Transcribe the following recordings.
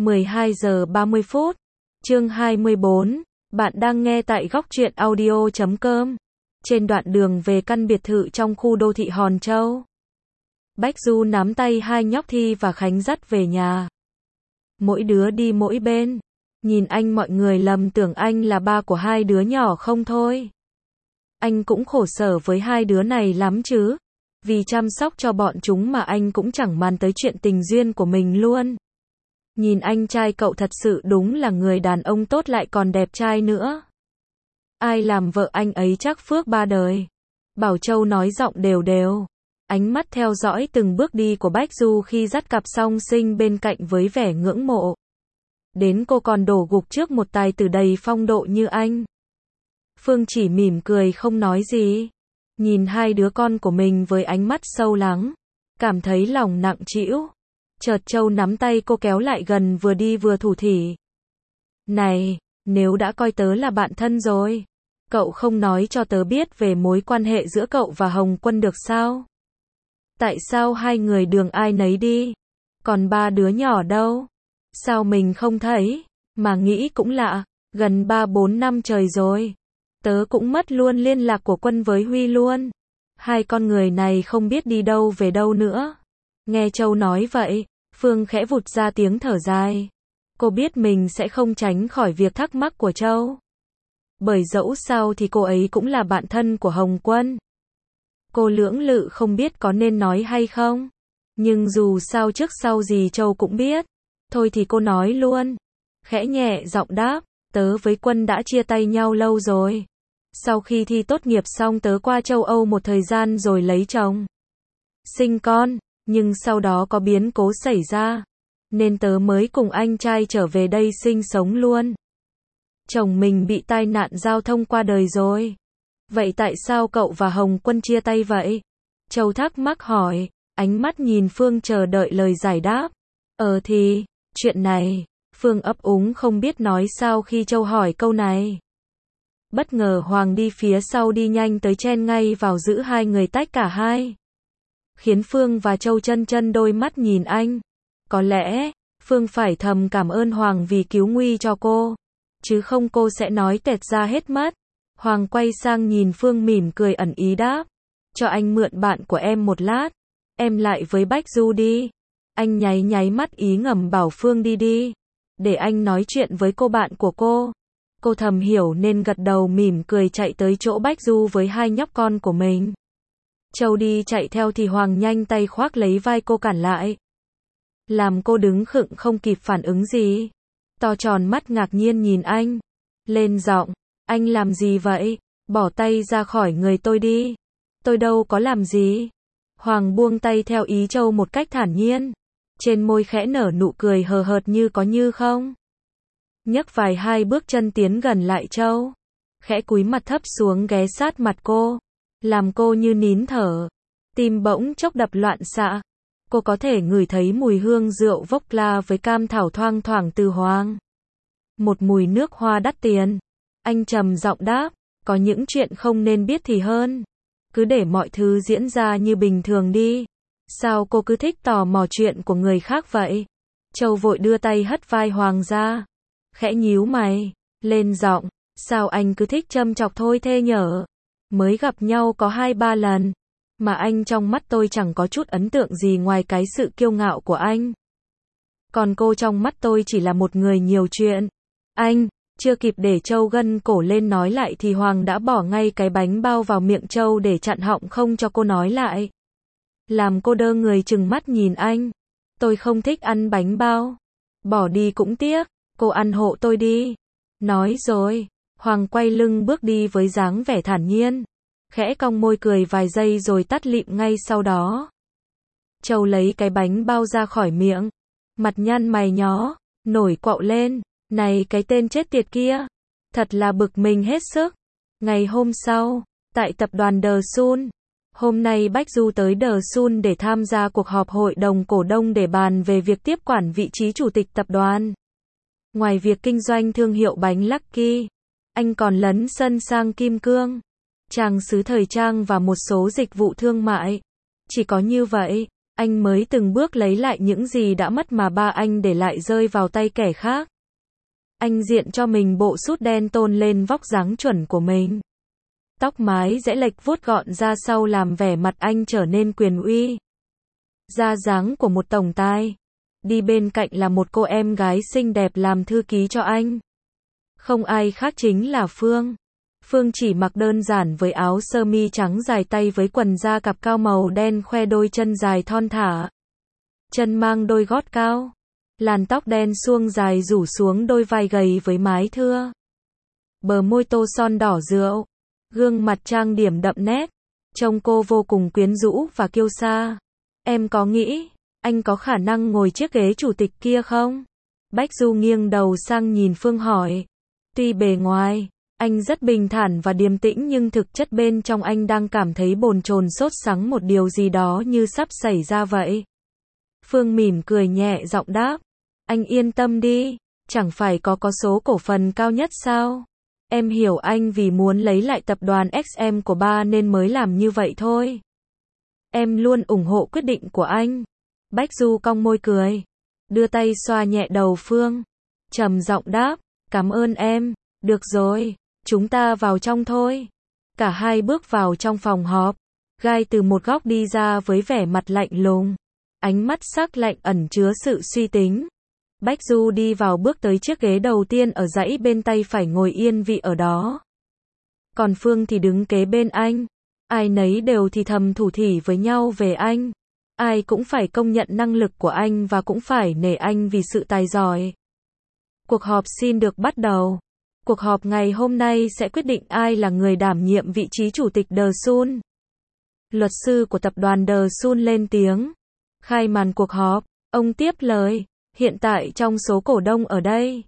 12 giờ 30 phút. Chương 24. Bạn đang nghe tại góc truyện audio.com. Trên đoạn đường về căn biệt thự trong khu đô thị Hòn Châu, Bách Du nắm tay hai nhóc Thi và Khánh dắt về nhà. Mỗi đứa đi mỗi bên. Nhìn anh mọi người lầm tưởng anh là ba của hai đứa nhỏ không thôi. Anh cũng khổ sở với hai đứa này lắm chứ. Vì chăm sóc cho bọn chúng mà anh cũng chẳng màng tới chuyện tình duyên của mình luôn. Nhìn anh trai cậu thật sự đúng là người đàn ông tốt lại còn đẹp trai nữa. Ai làm vợ anh ấy chắc phước ba đời. Bảo Châu nói giọng đều đều. Ánh mắt theo dõi từng bước đi của Bách Du khi dắt cặp song sinh bên cạnh với vẻ ngưỡng mộ. Đến cô còn đổ gục trước một tài tử đầy phong độ như anh. Phương chỉ mỉm cười không nói gì. Nhìn hai đứa con của mình với ánh mắt sâu lắng. Cảm thấy lòng nặng trĩu. Chợt Châu nắm tay cô kéo lại gần vừa đi vừa thủ thỉ. Này, nếu đã coi tớ là bạn thân rồi, cậu không nói cho tớ biết về mối quan hệ giữa cậu và Hồng Quân được sao? Tại sao hai người đường ai nấy đi? Còn ba đứa nhỏ đâu? Sao mình không thấy? Mà nghĩ cũng lạ, gần 3-4 năm trời rồi. Tớ cũng mất luôn liên lạc của Quân với Huy luôn. Hai con người này không biết đi đâu về đâu nữa. Nghe Châu nói vậy, Phương khẽ vụt ra tiếng thở dài. Cô biết mình sẽ không tránh khỏi việc thắc mắc của Châu. Bởi dẫu sao thì cô ấy cũng là bạn thân của Hồng Quân. Cô lưỡng lự không biết có nên nói hay không. Nhưng dù sao trước sau gì Châu cũng biết. Thôi thì cô nói luôn. Khẽ nhẹ giọng đáp, tớ với Quân đã chia tay nhau lâu rồi. Sau khi thi tốt nghiệp xong tớ qua châu Âu một thời gian rồi lấy chồng. Sinh con, nhưng sau đó có biến cố xảy ra. Nên tớ mới cùng anh trai trở về đây sinh sống luôn. Chồng mình bị tai nạn giao thông qua đời rồi. Vậy tại sao cậu và Hồng Quân chia tay vậy? Châu thắc mắc hỏi, ánh mắt nhìn Phương chờ đợi lời giải đáp. Thì, chuyện này, Phương ấp úng không biết nói sao khi Châu hỏi câu này. Bất ngờ Hoàng đi phía sau đi nhanh tới chen ngay vào giữ hai người tách cả hai. Khiến Phương và Châu chân chân đôi mắt nhìn anh. Có lẽ, Phương phải thầm cảm ơn Hoàng vì cứu nguy cho cô. Chứ không cô sẽ nói tẹt ra hết mất. Hoàng quay sang nhìn Phương mỉm cười ẩn ý đáp. Cho anh mượn bạn của em một lát. Em lại với Bách Du đi. Anh nháy nháy mắt ý ngầm bảo Phương đi đi. Để anh nói chuyện với cô bạn của cô. Cô thầm hiểu nên gật đầu mỉm cười chạy tới chỗ Bách Du với hai nhóc con của mình. Châu đi chạy theo thì Hoàng nhanh tay khoác lấy vai cô cản lại. Làm cô đứng khựng không kịp phản ứng gì. To tròn mắt ngạc nhiên nhìn anh. Lên giọng, anh làm gì vậy? Bỏ tay ra khỏi người tôi đi. Tôi đâu có làm gì. Hoàng buông tay theo ý Châu một cách thản nhiên. Trên môi khẽ nở nụ cười hờ hợt như có như không. Nhấc vài hai bước chân tiến gần lại Châu. Khẽ cúi mặt thấp xuống ghé sát mặt cô. Làm cô như nín thở. Tim bỗng chốc đập loạn xạ. Cô có thể ngửi thấy mùi hương rượu vodka với cam thảo thoang thoảng từ Hoàng. Một mùi nước hoa đắt tiền. Anh trầm giọng đáp, có những chuyện không nên biết thì hơn. Cứ để mọi thứ diễn ra như bình thường đi. Sao cô cứ thích tò mò chuyện của người khác vậy? Châu vội đưa tay hất vai Hoàng ra. Khẽ nhíu mày, lên giọng, sao anh cứ thích châm chọc thôi thế nhở? Mới gặp nhau có 2-3 lần, mà anh trong mắt tôi chẳng có chút ấn tượng gì ngoài cái sự kiêu ngạo của anh. Còn cô trong mắt tôi chỉ là một người nhiều chuyện. Anh, chưa kịp để Châu gân cổ lên nói lại thì Hoàng đã bỏ ngay cái bánh bao vào miệng Châu để chặn họng không cho cô nói lại. Làm cô đơ người trừng mắt nhìn anh. Tôi không thích ăn bánh bao. Bỏ đi cũng tiếc. Cô ăn hộ tôi đi. Nói rồi, Hoàng quay lưng bước đi với dáng vẻ thản nhiên. Khẽ cong môi cười vài giây rồi tắt lịm ngay sau đó. Châu lấy cái bánh bao ra khỏi miệng. Mặt nhăn mày nhó, nổi quạo lên. Này cái tên chết tiệt kia. Thật là bực mình hết sức. Ngày hôm sau, tại tập đoàn The Sun. Hôm nay Bách Du tới The Sun để tham gia cuộc họp hội đồng cổ đông để bàn về việc tiếp quản vị trí chủ tịch tập đoàn. Ngoài việc kinh doanh thương hiệu bánh Lucky, anh còn lấn sân sang kim cương, trang sứ thời trang và một số dịch vụ thương mại. Chỉ có như vậy, Anh mới từng bước lấy lại những gì đã mất mà ba anh để lại rơi vào tay kẻ khác. Anh diện cho mình bộ sút đen tôn lên vóc dáng chuẩn của mình. Tóc mái rẽ lệch vuốt gọn ra sau làm vẻ mặt anh trở nên quyền uy. Da dáng của một tổng tài. Đi bên cạnh là một cô em gái xinh đẹp làm thư ký cho anh. Không ai khác chính là Phương. Phương chỉ mặc đơn giản với áo sơ mi trắng dài tay với quần da cạp cao màu đen khoe đôi chân dài thon thả. Chân mang đôi gót cao. Làn tóc đen suông dài rủ xuống đôi vai gầy với mái thưa. Bờ môi tô son đỏ rượu. Gương mặt trang điểm đậm nét. Trông cô vô cùng quyến rũ và kiêu sa. Em có nghĩ, anh có khả năng ngồi chiếc ghế chủ tịch kia không? Bách Du nghiêng đầu sang nhìn Phương hỏi. Tuy bề ngoài, anh rất bình thản và điềm tĩnh nhưng thực chất bên trong anh đang cảm thấy bồn chồn sốt sắng một điều gì đó như sắp xảy ra vậy. Phương mỉm cười nhẹ giọng đáp. Anh yên tâm đi, chẳng phải có số cổ phần cao nhất sao? Em hiểu anh vì muốn lấy lại tập đoàn XM của ba nên mới làm như vậy thôi. Em luôn ủng hộ quyết định của anh. Bách Du cong môi cười. Đưa tay xoa nhẹ đầu Phương. Trầm giọng đáp. Cảm ơn em. Được rồi, chúng ta vào trong thôi. Cả hai bước vào trong phòng họp. Gai từ một góc đi ra với vẻ mặt lạnh lùng. Ánh mắt sắc lạnh ẩn chứa sự suy tính. Bách Du đi vào bước tới chiếc ghế đầu tiên ở dãy bên tay phải ngồi yên vị ở đó. Còn Phương thì đứng kế bên anh. Ai nấy đều thì thầm thủ thỉ với nhau về anh. Ai cũng phải công nhận năng lực của anh và cũng phải nể anh vì sự tài giỏi. Cuộc họp xin được bắt đầu. Cuộc họp ngày hôm nay sẽ quyết định ai là người đảm nhiệm vị trí chủ tịch The Sun. Luật sư của tập đoàn The Sun lên tiếng. Khai màn cuộc họp, ông tiếp lời. Hiện tại trong số cổ đông ở đây,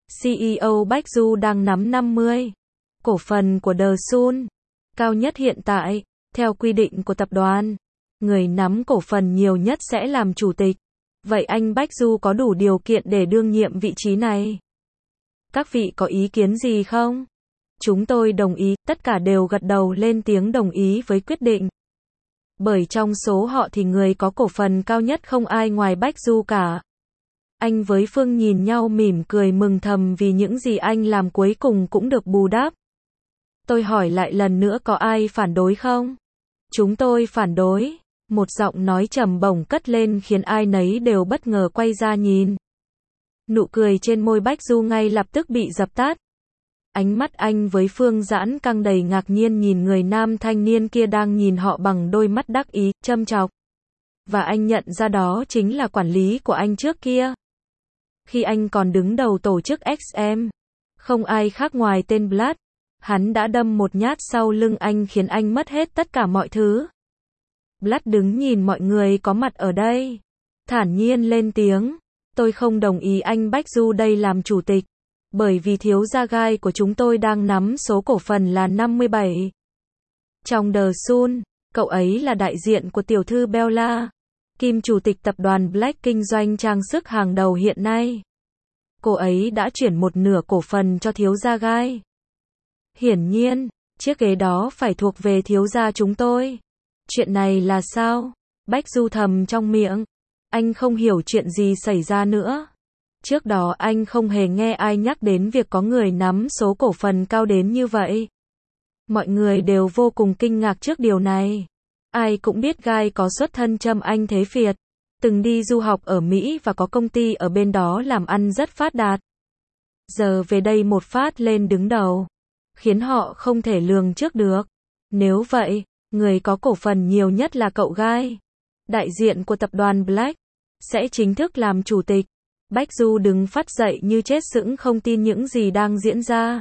CEO Bách Du đang nắm 50 cổ phần của The Sun. Cao nhất hiện tại, theo quy định của tập đoàn, người nắm cổ phần nhiều nhất sẽ làm chủ tịch. Vậy anh Bách Du có đủ điều kiện để đương nhiệm vị trí này? Các vị có ý kiến gì không? Chúng tôi đồng ý, tất cả đều gật đầu lên tiếng đồng ý với quyết định. Bởi trong số họ thì người có cổ phần cao nhất không ai ngoài Bách Du cả. Anh với Phương nhìn nhau mỉm cười mừng thầm vì những gì anh làm cuối cùng cũng được bù đắp. Tôi hỏi lại lần nữa có ai phản đối không? Chúng tôi phản đối. Một giọng nói trầm bổng cất lên khiến ai nấy đều bất ngờ quay ra nhìn. Nụ cười trên môi Bách Du ngay lập tức bị dập tắt. Ánh mắt anh với Phương giãn căng đầy ngạc nhiên nhìn người nam thanh niên kia đang nhìn họ bằng đôi mắt đắc ý, châm chọc. Và anh nhận ra đó chính là quản lý của anh trước kia. Khi anh còn đứng đầu tổ chức XM, không ai khác ngoài tên Blood. Hắn đã đâm một nhát sau lưng anh khiến anh mất hết tất cả mọi thứ. Blood đứng nhìn mọi người có mặt ở đây. Thản nhiên lên tiếng. Tôi không đồng ý anh Bách Du đây làm chủ tịch. Bởi vì thiếu gia Gai của chúng tôi đang nắm số cổ phần là 57. Trong The Sun, cậu ấy là đại diện của tiểu thư Bella Kim, chủ tịch tập đoàn Black kinh doanh trang sức hàng đầu hiện nay. Cô ấy đã chuyển một nửa cổ phần cho thiếu gia Gai. Hiển nhiên, chiếc ghế đó phải thuộc về thiếu gia chúng tôi. Chuyện này là sao? Bách Du thầm trong miệng. Anh không hiểu chuyện gì xảy ra nữa. Trước đó anh không hề nghe ai nhắc đến việc có người nắm số cổ phần cao đến như vậy. Mọi người đều vô cùng kinh ngạc trước điều này. Ai cũng biết Gai có xuất thân Trâm Anh Thế Việt, từng đi du học ở Mỹ và có công ty ở bên đó làm ăn rất phát đạt. Giờ về đây một phát lên đứng đầu, khiến họ không thể lường trước được. Nếu vậy, người có cổ phần nhiều nhất là cậu Gai, đại diện của tập đoàn Black, sẽ chính thức làm chủ tịch. Bách Du đứng phắt dậy như chết sững không tin những gì đang diễn ra.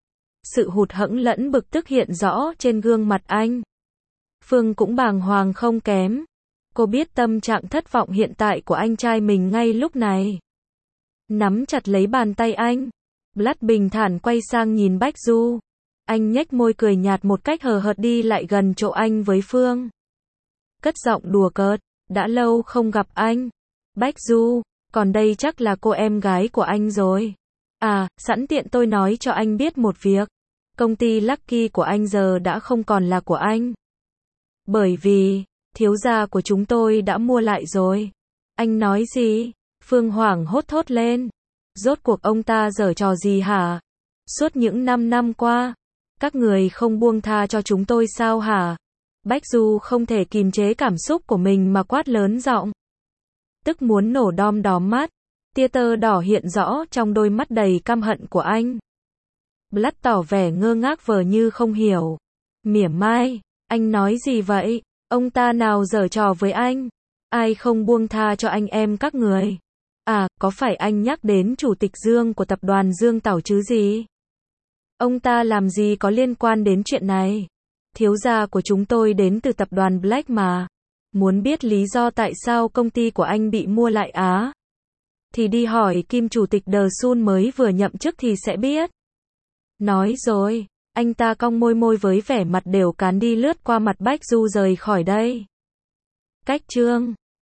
Sự hụt hẫng lẫn bực tức hiện rõ trên gương mặt anh. Phương cũng bàng hoàng không kém. Cô biết tâm trạng thất vọng hiện tại của anh trai mình ngay lúc này. Nắm chặt lấy bàn tay anh, Blood bình thản quay sang nhìn Bách Du. Anh nhếch môi cười nhạt một cách hời hợt đi lại gần chỗ anh với Phương. Cất giọng đùa cợt, đã lâu không gặp anh. Bách Du, còn đây chắc là cô em gái của anh rồi. À, sẵn tiện tôi nói cho anh biết một việc. Công ty Lucky của anh giờ đã không còn là của anh. Bởi vì, Thiếu gia của chúng tôi đã mua lại rồi. Anh nói gì? Phương hoảng hốt thốt lên. Rốt cuộc ông ta giở trò gì hả? Suốt những 5 năm qua, các người không buông tha cho chúng tôi sao hả? Bách Du không thể kìm chế cảm xúc của mình mà quát lớn giọng. Tức muốn nổ đom đóm mắt. Tia tơ đỏ hiện rõ trong đôi mắt đầy căm hận của anh. Blood tỏ vẻ ngơ ngác vờ như không hiểu. Mỉa mai, anh nói gì vậy? Ông ta nào giở trò với anh? Ai không buông tha cho anh em các người? À, có phải anh nhắc đến chủ tịch Dương của tập đoàn Dương Tảo chứ gì? Ông ta làm gì có liên quan đến chuyện này? Thiếu gia của chúng tôi đến từ tập đoàn Black mà. Muốn biết lý do tại sao công ty của anh bị mua lại á? Thì đi hỏi Kim chủ tịch The Sun mới vừa nhậm chức thì sẽ biết. Nói rồi, anh ta cong môi môi với vẻ mặt đều cán đi lướt qua mặt Bách Du rời khỏi đây. Cách chương